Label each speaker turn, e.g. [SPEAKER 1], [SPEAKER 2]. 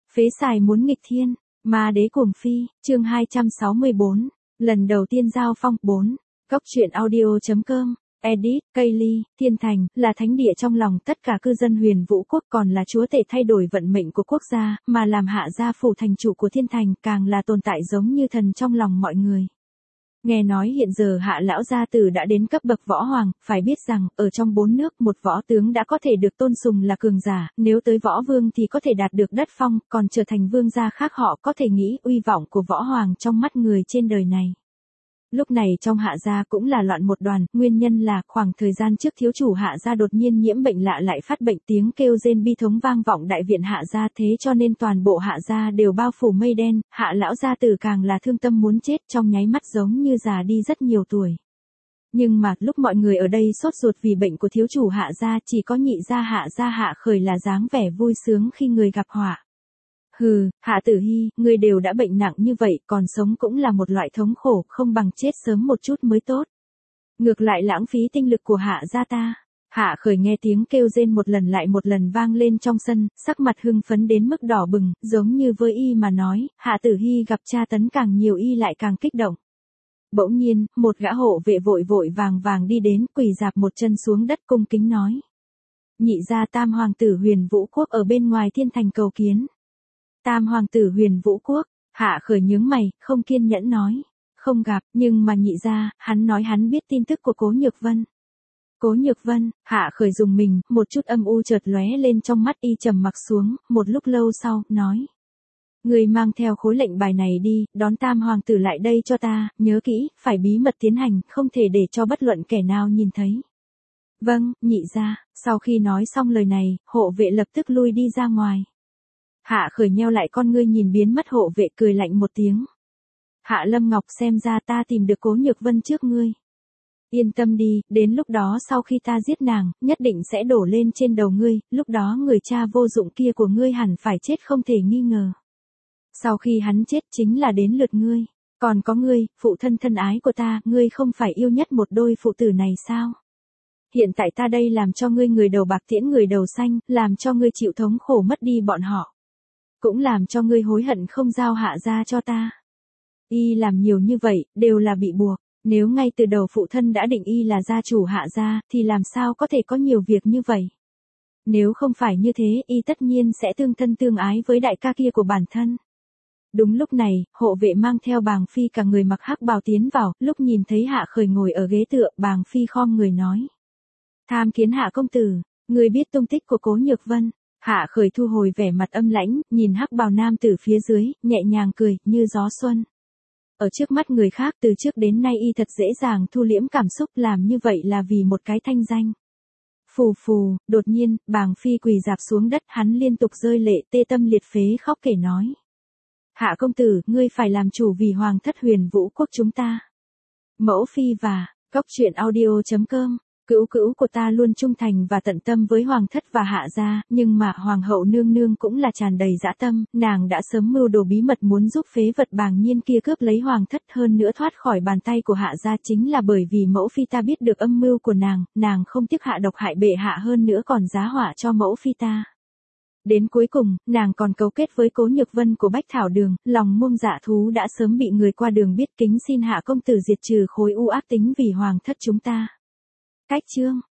[SPEAKER 1] Phế xài muốn nghịch thiên, ma đế cuồng phi, chương 264, lần đầu tiên giao phong 4, góc truyện audio.com, edit, Kaylee, Thiên Thành, là thánh địa trong lòng tất cả cư dân Huyền Vũ Quốc, còn là chúa tể thay đổi vận mệnh của quốc gia, mà làm Hạ gia phủ thành chủ của Thiên Thành càng là tồn tại giống như thần trong lòng mọi người. Nghe nói hiện giờ Hạ lão gia tử đã đến cấp bậc võ hoàng, phải biết rằng, ở trong 4 nước một võ tướng đã có thể được tôn sùng là cường giả, nếu tới võ vương thì có thể đạt được đất phong, còn trở thành vương gia khác họ có thể nghĩ uy vọng của võ hoàng trong mắt người trên đời này. Lúc này trong Hạ gia cũng là loạn một đoàn, nguyên nhân là khoảng thời gian trước thiếu chủ Hạ gia đột nhiên nhiễm bệnh lạ lại phát bệnh, tiếng kêu rên bi thống vang vọng đại viện Hạ gia, thế cho nên toàn bộ Hạ gia đều bao phủ mây đen, Hạ lão gia tử càng là thương tâm muốn chết, trong nháy mắt giống như già đi rất nhiều tuổi. Nhưng mà lúc mọi người ở đây sốt ruột vì bệnh của thiếu chủ Hạ gia, chỉ có nhị gia Hạ gia Hạ Khởi là dáng vẻ vui sướng khi người gặp họa. Hừ, Hạ Tử Hi, ngươi đều đã bệnh nặng như vậy, còn sống cũng là một loại thống khổ, không bằng chết sớm một chút mới tốt. Ngược lại lãng phí tinh lực của Hạ gia ta. Hạ Khởi nghe tiếng kêu rên một lần lại một lần vang lên trong sân, sắc mặt hưng phấn đến mức đỏ bừng, giống như với y mà nói, Hạ Tử Hi gặp tra tấn càng nhiều y lại càng kích động. Bỗng nhiên, một gã hộ vệ vội vội vàng đi đến, quỳ rạp một chân xuống đất cung kính nói. Nhị gia Tam hoàng tử Huyền Vũ Quốc ở bên ngoài Thiên Thành cầu kiến. Tam hoàng tử Huyền Vũ Quốc, Hạ Khởi nhướng mày, không kiên nhẫn nói. Không gặp, nhưng mà nhị gia, hắn nói hắn biết tin tức của Cố Nhược Vân. Cố Nhược Vân, Hạ Khởi dùng mình, một chút âm u chợt lóe lên trong mắt y, trầm mặc xuống, một lúc lâu sau, nói. Người mang theo khối lệnh bài này đi, đón Tam hoàng tử lại đây cho ta, nhớ kỹ, phải bí mật tiến hành, không thể để cho bất luận kẻ nào nhìn thấy. Vâng, nhị gia, sau khi nói xong lời này, hộ vệ lập tức lui đi ra ngoài. Hạ Khởi nheo lại con ngươi nhìn biến mất hộ vệ, cười lạnh một tiếng. Hạ Lâm Ngọc, xem ra ta tìm được Cố Nhược Vân trước ngươi. Yên tâm đi, đến lúc đó sau khi ta giết nàng, nhất định sẽ đổ lên trên đầu ngươi, lúc đó người cha vô dụng kia của ngươi hẳn phải chết không thể nghi ngờ. Sau khi hắn chết chính là đến lượt ngươi. Còn có ngươi, phụ thân thân ái của ta, ngươi không phải yêu nhất một đôi phụ tử này sao? Hiện tại ta đây làm cho ngươi người đầu bạc tiễn người đầu xanh, làm cho ngươi chịu thống khổ mất đi bọn họ. Cũng làm cho ngươi hối hận không giao Hạ gia cho ta. Y làm nhiều như vậy, đều là bị buộc. Nếu ngay từ đầu phụ thân đã định y là gia chủ Hạ gia, thì làm sao có thể có nhiều việc như vậy? Nếu không phải như thế, y tất nhiên sẽ tương thân tương ái với đại ca kia của bản thân. Đúng lúc này, hộ vệ mang theo Bàng Phi cả người mặc hắc bào tiến vào, lúc nhìn thấy Hạ Khởi ngồi ở ghế tựa, Bàng Phi khom người nói. Tham kiến Hạ công tử, người biết tung tích của Cố Nhược Vân. Hạ Khởi thu hồi vẻ mặt âm lãnh, nhìn hắc bào nam tử phía dưới, nhẹ nhàng cười, như gió xuân. Ở trước mắt người khác từ trước đến nay y thật dễ dàng thu liễm cảm xúc, làm như vậy là vì một cái thanh danh. Phù phù, đột nhiên, Bàng Phi quỳ rạp xuống đất, hắn liên tục rơi lệ, tê tâm liệt phế khóc kể nói. Hạ công tử, ngươi phải làm chủ vì hoàng thất Huyền Vũ Quốc chúng ta. Mẫu Phi và, góc truyện audio.com. Cữu cữu của ta luôn trung thành và tận tâm với hoàng thất và Hạ gia, nhưng mà hoàng hậu nương nương cũng là tràn đầy dã tâm, nàng đã sớm mưu đồ bí mật muốn giúp phế vật Bàng Nhiên kia cướp lấy hoàng thất, hơn nữa thoát khỏi bàn tay của Hạ gia chính là bởi vì mẫu phi ta biết được âm mưu của nàng không tiếc hạ độc hại bệ hạ, hơn nữa còn giá họa cho mẫu phi ta. Đến cuối cùng, nàng còn cấu kết với Cố Nhược Vân của Bách Thảo Đường, lòng muông dạ thú đã sớm bị người qua đường biết, kính xin Hạ công tử diệt trừ khối u ác tính vì hoàng thất chúng ta. Cách chương